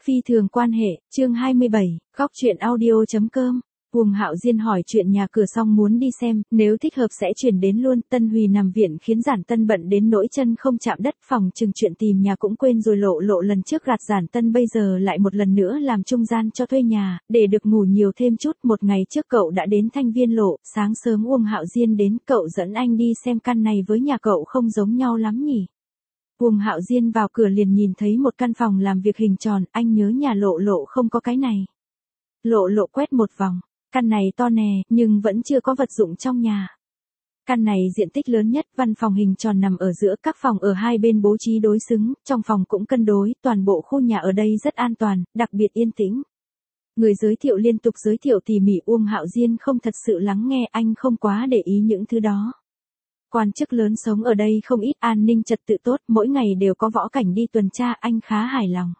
Phi thường quan hệ, chương 27, góc chuyện audio.com. Uông Hạo Diên hỏi chuyện nhà cửa xong muốn đi xem, nếu thích hợp sẽ chuyển đến luôn. Tân Hùy nằm viện khiến Giản Tân bận đến nỗi chân không chạm đất, phòng chừng chuyện tìm nhà cũng quên rồi. Lộ Lộ lần trước gạt Giản Tân, bây giờ lại một lần nữa làm trung gian cho thuê nhà, để được ngủ nhiều thêm chút. Một ngày trước cậu đã đến Thanh Viên Lộ, sáng sớm Uông Hạo Diên đến, cậu dẫn anh đi xem căn này với nhà cậu không giống nhau lắm nhỉ. Uông Hạo Diên vào cửa liền nhìn thấy một căn phòng làm việc hình tròn, anh nhớ nhà Lộ Lộ không có cái này. Lộ Lộ quét một vòng, căn này to nè, nhưng vẫn chưa có vật dụng trong nhà. Căn này diện tích lớn nhất, văn phòng hình tròn nằm ở giữa, các phòng ở hai bên bố trí đối xứng, trong phòng cũng cân đối, toàn bộ khu nhà ở đây rất an toàn, đặc biệt yên tĩnh. Người giới thiệu liên tục giới thiệu tỉ mỉ, Uông Hạo Diên không thật sự lắng nghe, anh không quá để ý những thứ đó. Quan chức lớn sống ở đây không ít, an ninh trật tự tốt, mỗi ngày đều có võ cảnh đi tuần tra, anh khá hài lòng.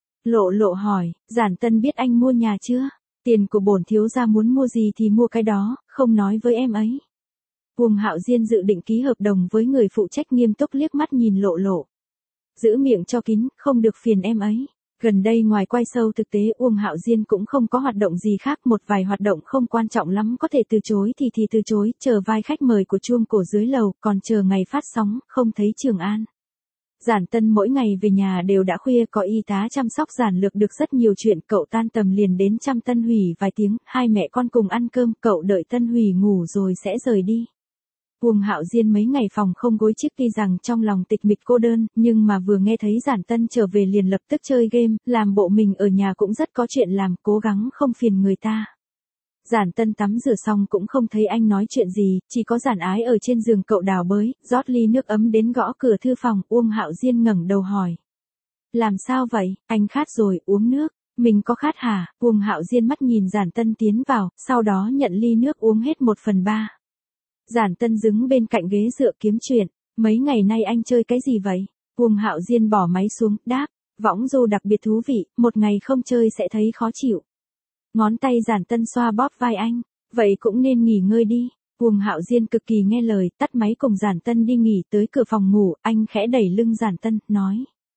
Lộ Lộ hỏi, Giản Tân biết anh mua nhà chưa? Tiền của bổn thiếu gia muốn mua gì thì mua cái đó, không nói với em ấy. Uông Hạo Diên dự định ký hợp đồng với người phụ trách, nghiêm túc liếc mắt nhìn Lộ Lộ. Giữ miệng cho kín, không được phiền em ấy. Gần đây ngoài quay show thực tế, Uông Hạo Diên cũng không có hoạt động gì khác, một vài hoạt động không quan trọng lắm có thể từ chối thì từ chối, chờ vai khách mời của chuông cổ dưới lầu, còn chờ ngày phát sóng, không thấy Trường An. Giản Tân mỗi ngày về nhà đều đã khuya, có y tá chăm sóc giản lược được rất nhiều chuyện, cậu tan tầm liền đến chăm Tân Hùy vài tiếng, hai mẹ con cùng ăn cơm, cậu đợi Tân Hùy ngủ rồi sẽ rời đi. Uông Hạo Diên mấy ngày phòng không gối chiếc, tuy rằng trong lòng tịch mịch cô đơn, nhưng mà vừa nghe thấy Giản Tân trở về liền lập tức chơi game, làm bộ mình ở nhà cũng rất có chuyện làm, cố gắng không phiền người ta. Giản Tân tắm rửa xong cũng không thấy anh nói chuyện gì, chỉ có Giản Ái ở trên giường, cậu đào bới, rót ly nước ấm đến gõ cửa thư phòng. Uông Hạo Diên ngẩng đầu hỏi. Làm sao vậy, anh khát rồi, uống nước. Mình có khát hả? Uông Hạo Diên mắt nhìn Giản Tân tiến vào, sau đó nhận ly nước uống hết 1/3. Giản Tân đứng bên cạnh ghế dựa kiếm chuyện. Mấy ngày nay anh chơi cái gì vậy? Uông Hạo Diên bỏ máy xuống, đáp. Võng du đặc biệt thú vị, một ngày không chơi sẽ thấy khó chịu. Ngón tay Giản Tân xoa bóp vai anh. Vậy cũng nên nghỉ ngơi đi. Uông Hạo Diên cực kỳ nghe lời, tắt máy cùng Giản Tân đi nghỉ. Tới cửa phòng ngủ, anh khẽ đẩy lưng Giản Tân, nói.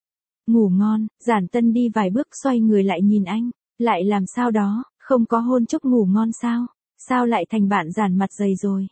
Ngủ ngon. Giản Tân đi vài bước xoay người lại nhìn anh. Lại làm sao đó, không có hôn chúc ngủ ngon sao? Sao lại thành bạn Giản mặt dày rồi?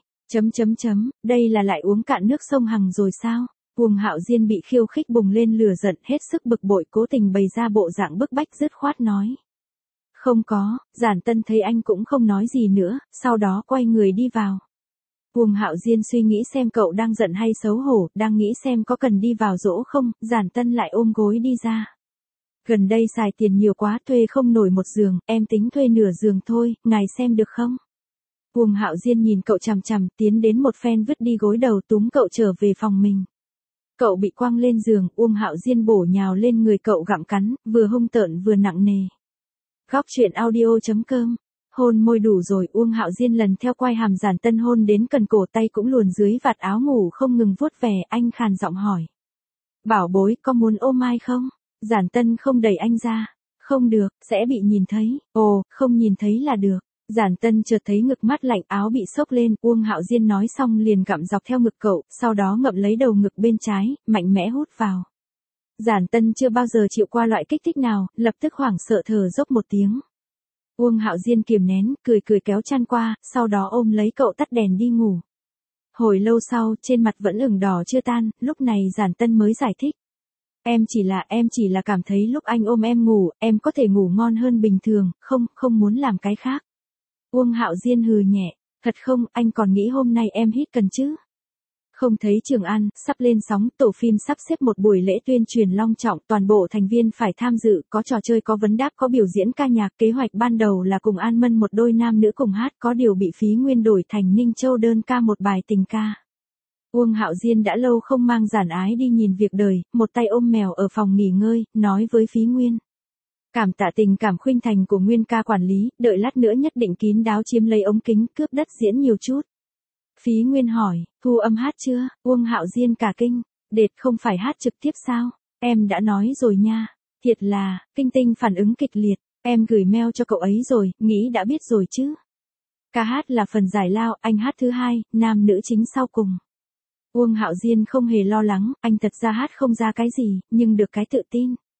Đây là lại uống cạn nước sông Hằng rồi sao? Uông Hạo Diên bị khiêu khích bùng lên lửa giận, hết sức bực bội, cố tình bày ra bộ dạng bức bách dứt khoát nói. Không có. Giản Tân thấy anh cũng không nói gì nữa, sau đó quay người đi vào. Uông Hạo Diên suy nghĩ xem cậu đang giận hay xấu hổ, đang nghĩ xem có cần đi vào dỗ không, Giản Tân lại ôm gối đi ra. Gần đây xài tiền nhiều quá, thuê không nổi một giường, em tính thuê nửa giường thôi, ngài xem được không? Uông Hạo Diên nhìn cậu chằm chằm, tiến đến một phen vứt đi gối đầu, túm cậu trở về phòng mình. Cậu bị quăng lên giường, Uông Hạo Diên bổ nhào lên người cậu gặm cắn, vừa hung tợn vừa nặng nề. Góc chuyện audio.com. Hôn môi đủ rồi, Uông Hạo Diên lần theo quay hàm Giản Tân hôn đến cần cổ, tay cũng luồn dưới vạt áo ngủ không ngừng vuốt về, anh khàn giọng hỏi. Bảo bối, có muốn ôm ai không? Giản Tân không đẩy anh ra. Không được, sẽ bị nhìn thấy. Ồ, không nhìn thấy là được. Giản Tân chợt thấy ngực mát lạnh, áo bị xốc lên, Uông Hạo Diên nói xong liền gặm dọc theo ngực cậu, sau đó ngậm lấy đầu ngực bên trái, mạnh mẽ hút vào. Giản Tân chưa bao giờ chịu qua loại kích thích nào, lập tức hoảng sợ thở dốc một tiếng. Uông Hạo Diên kiềm nén, cười kéo chăn qua, sau đó ôm lấy cậu tắt đèn đi ngủ. Hồi lâu sau, trên mặt vẫn ửng đỏ chưa tan, lúc này Giản Tân mới giải thích. Em chỉ là cảm thấy lúc anh ôm em ngủ, em có thể ngủ ngon hơn bình thường, không muốn làm cái khác. Uông Hạo Diên hừ nhẹ, thật không, anh còn nghĩ hôm nay em hít cần chứ? Không thấy Trường An, sắp lên sóng, tổ phim sắp xếp một buổi lễ tuyên truyền long trọng, toàn bộ thành viên phải tham dự, có trò chơi, có vấn đáp, có biểu diễn ca nhạc, kế hoạch ban đầu là cùng An Mân một đôi nam nữ cùng hát, có điều bị Phí Nguyên đổi thành Ninh Châu đơn ca một bài tình ca. Uông Hạo Diên đã lâu không mang Giản Ái đi nhìn việc đời, một tay ôm mèo ở phòng nghỉ ngơi, nói với Phí Nguyên. Cảm tạ tình cảm khuynh thành của Nguyên ca quản lý, đợi lát nữa nhất định kín đáo chiếm lấy ống kính, cướp đất diễn nhiều chút. Phí Nguyên hỏi, thu âm hát chưa? Uông Hạo Diên cả kinh, đệt không phải hát trực tiếp sao? Em đã nói rồi nha. Thiệt là, Kinh Tinh phản ứng kịch liệt, em gửi mail cho cậu ấy rồi, nghĩ đã biết rồi chứ. Ca hát là phần giải lao, anh hát thứ hai, nam nữ chính sau cùng. Uông Hạo Diên không hề lo lắng, anh thật ra hát không ra cái gì, nhưng được cái tự tin.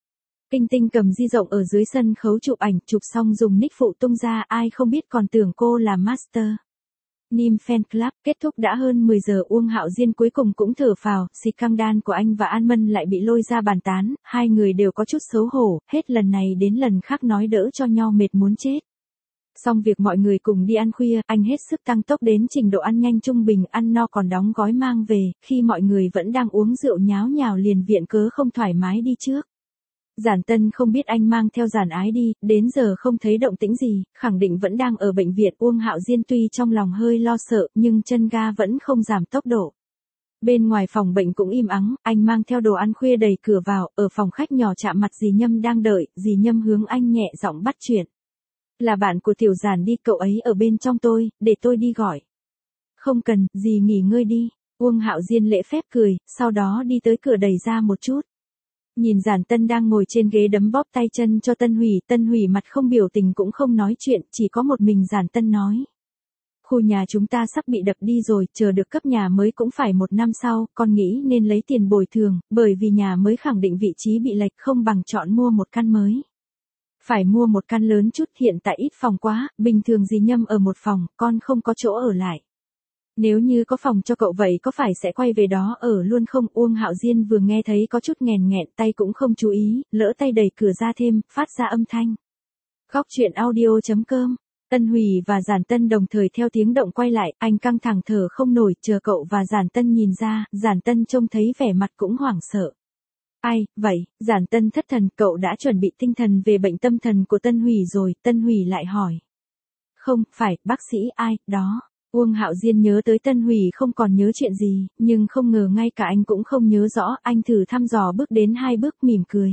Kinh Tinh cầm di rộng ở dưới sân khấu chụp ảnh, chụp xong dùng nick phụ tung ra, ai không biết còn tưởng cô là master. Nim Fan Club kết thúc đã hơn 10 giờ, Uông Hạo Diên cuối cùng cũng thở phào, scandal của anh và An Mân lại bị lôi ra bàn tán, hai người đều có chút xấu hổ, hết lần này đến lần khác nói đỡ cho nhau mệt muốn chết. Xong việc mọi người cùng đi ăn khuya, anh hết sức tăng tốc đến trình độ ăn nhanh trung bình, ăn no còn đóng gói mang về, khi mọi người vẫn đang uống rượu nháo nhào liền viện cớ không thoải mái đi trước. Giản Tân không biết anh mang theo Giản Ái đi, đến giờ không thấy động tĩnh gì, khẳng định vẫn đang ở bệnh viện. Uông Hạo Diên tuy trong lòng hơi lo sợ, nhưng chân ga vẫn không giảm tốc độ. Bên ngoài phòng bệnh cũng im ắng, anh mang theo đồ ăn khuya đẩy cửa vào, ở phòng khách nhỏ chạm mặt dì Nhâm đang đợi, dì Nhâm hướng anh nhẹ giọng bắt chuyện. Là bạn của Tiểu Giản đi, cậu ấy ở bên trong tôi, để tôi đi gọi. Không cần, dì nghỉ ngơi đi. Uông Hạo Diên lễ phép cười, sau đó đi tới cửa đẩy ra một chút. Nhìn Giản Tân đang ngồi trên ghế đấm bóp tay chân cho Tân Hủy mặt không biểu tình cũng không nói chuyện, chỉ có một mình Giản Tân nói. Khu nhà chúng ta sắp bị đập đi rồi, chờ được cấp nhà mới cũng phải 1 năm sau, con nghĩ nên lấy tiền bồi thường, bởi vì nhà mới khẳng định vị trí bị lệch, không bằng chọn mua một căn mới. Phải mua một căn lớn chút, hiện tại ít phòng quá, bình thường dì Nhâm ở một phòng, con không có chỗ ở lại. Nếu như có phòng cho cậu vậy có phải sẽ quay về đó ở luôn không? Uông Hạo Diên vừa nghe thấy có chút nghèn nghẹn, tay cũng không chú ý, lỡ tay đẩy cửa ra thêm, phát ra âm thanh. Góc chuyện audio.com. Tân Hủy và Giản Tân đồng thời theo tiếng động quay lại, anh căng thẳng thở không nổi, chờ cậu và Giản Tân nhìn ra, Giản Tân trông thấy vẻ mặt cũng hoảng sợ. Ai, vậy? Giản Tân thất thần, cậu đã chuẩn bị tinh thần về bệnh tâm thần của Tân Hủy rồi? Tân Hủy lại hỏi. Không, phải, bác sĩ ai, đó. Uông Hạo Diên nhớ tới Tân Hủy không còn nhớ chuyện gì, nhưng không ngờ ngay cả anh cũng không nhớ rõ, anh thử thăm dò bước đến 2 bước mỉm cười.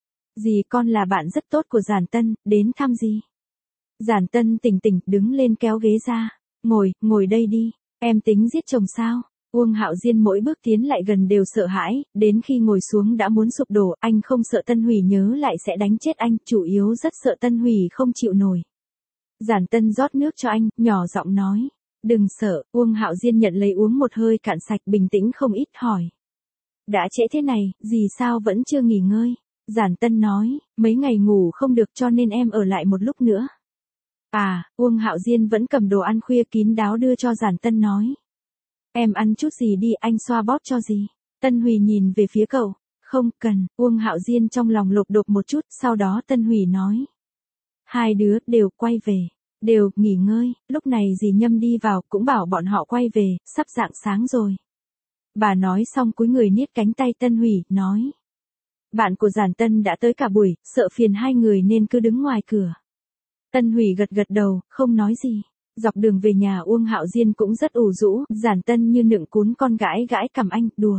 Dì con là bạn rất tốt của Giản Tân, đến thăm gì? Giản Tân tỉnh tỉnh, đứng lên kéo ghế ra. Ngồi đây đi, em tính giết chồng sao? Uông Hạo Diên mỗi bước tiến lại gần đều sợ hãi, đến khi ngồi xuống đã muốn sụp đổ, anh không sợ Tân Hủy nhớ lại sẽ đánh chết anh, chủ yếu rất sợ Tân Hủy không chịu nổi. Giản Tân rót nước cho anh, nhỏ giọng nói. Đừng sợ, Uông Hạo Diên nhận lấy uống một hơi cạn sạch, bình tĩnh không ít, hỏi. Đã trễ thế này, dì sao vẫn chưa nghỉ ngơi? Giản Tân nói, mấy ngày ngủ không được cho nên em ở lại một lúc nữa. À, Uông Hạo Diên vẫn cầm đồ ăn khuya kín đáo đưa cho Giản Tân nói. Em ăn chút gì đi, anh xoa bóp cho gì. Tân Hủy nhìn về phía cậu. Không cần, Uông Hạo Diên trong lòng lục đục một chút, sau đó Tân Hủy nói. Hai đứa đều quay về. Đều, nghỉ ngơi, lúc này dì Nhâm đi vào, cũng bảo bọn họ quay về, sắp rạng sáng rồi. Bà nói xong cúi người niết cánh tay Tân Hủy, nói. Bạn của Giản Tân đã tới cả buổi, sợ phiền hai người nên cứ đứng ngoài cửa. Tân Hủy gật đầu, không nói gì. Dọc đường về nhà Uông Hạo Diên cũng rất ủ rũ, Giản Tân như nựng cún con gãi cằm anh, đùa.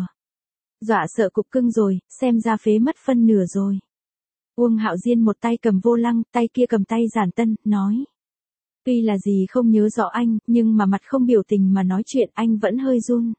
Dọa sợ cục cưng rồi, xem ra phế mất phân nửa rồi. Uông Hạo Diên một tay cầm vô lăng, tay kia cầm tay Giản Tân, nói. Tuy là gì không nhớ rõ anh, nhưng mà mặt không biểu tình mà nói chuyện anh vẫn hơi run.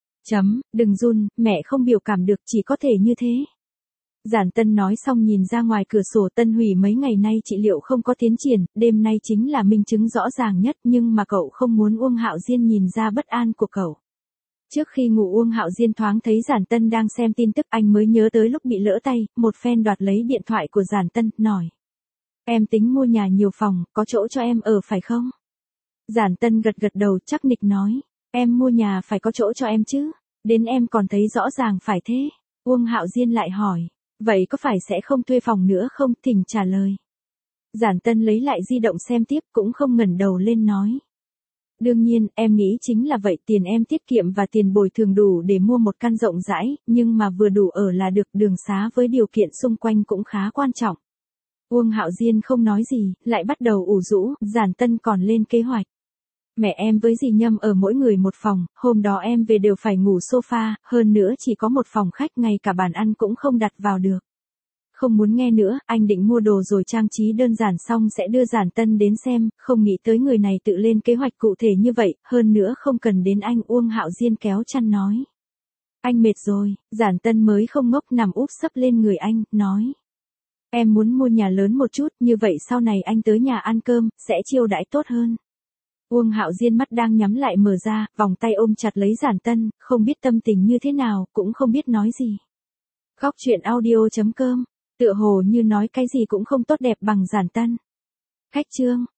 Đừng run, mẹ không biểu cảm được, chỉ có thể như thế. Giản Tân nói xong nhìn ra ngoài cửa sổ. Tân Hủy mấy ngày nay trị liệu không có tiến triển, đêm nay chính là minh chứng rõ ràng nhất, nhưng mà cậu không muốn Uông Hạo Diên nhìn ra bất an của cậu. Trước khi ngủ Uông Hạo Diên thoáng thấy Giản Tân đang xem tin tức, anh mới nhớ tới lúc bị lỡ tay, một phen đoạt lấy điện thoại của Giản Tân, nói. Em tính mua nhà nhiều phòng, có chỗ cho em ở phải không? Giản Tân gật đầu chắc nịch nói. Em mua nhà phải có chỗ cho em chứ, đến em còn thấy rõ ràng phải thế. Uông Hạo Diên lại hỏi. Vậy có phải sẽ không thuê phòng nữa không? Thỉnh trả lời. Giản Tân lấy lại di động xem tiếp, cũng không ngẩng đầu lên nói. Đương nhiên, em nghĩ chính là vậy, tiền em tiết kiệm và tiền bồi thường đủ để mua một căn rộng rãi, nhưng mà vừa đủ ở là được, đường xá với điều kiện xung quanh cũng khá quan trọng. Uông Hạo Diên không nói gì, lại bắt đầu ủ rũ. Giản Tân còn lên kế hoạch. Mẹ em với dì Nhâm ở mỗi người một phòng, hôm đó em về đều phải ngủ sofa, hơn nữa chỉ có một phòng khách, ngay cả bàn ăn cũng không đặt vào được. Không muốn nghe nữa, anh định mua đồ rồi trang trí đơn giản xong sẽ đưa Giản Tân đến xem, không nghĩ tới người này tự lên kế hoạch cụ thể như vậy, hơn nữa không cần đến anh. Uông Hạo Diên kéo chăn nói. Anh mệt rồi. Giản Tân mới không ngốc, nằm úp sấp lên người anh, nói. Em muốn mua nhà lớn một chút, như vậy sau này anh tới nhà ăn cơm, sẽ chiêu đãi tốt hơn. Uông Hạo Diên mắt đang nhắm lại mở ra, vòng tay ôm chặt lấy Giản Tân, không biết tâm tình như thế nào, cũng không biết nói gì. Góc chuyện audio.com Tựa hồ như nói cái gì cũng không tốt đẹp bằng Giản Tân. Khách trương,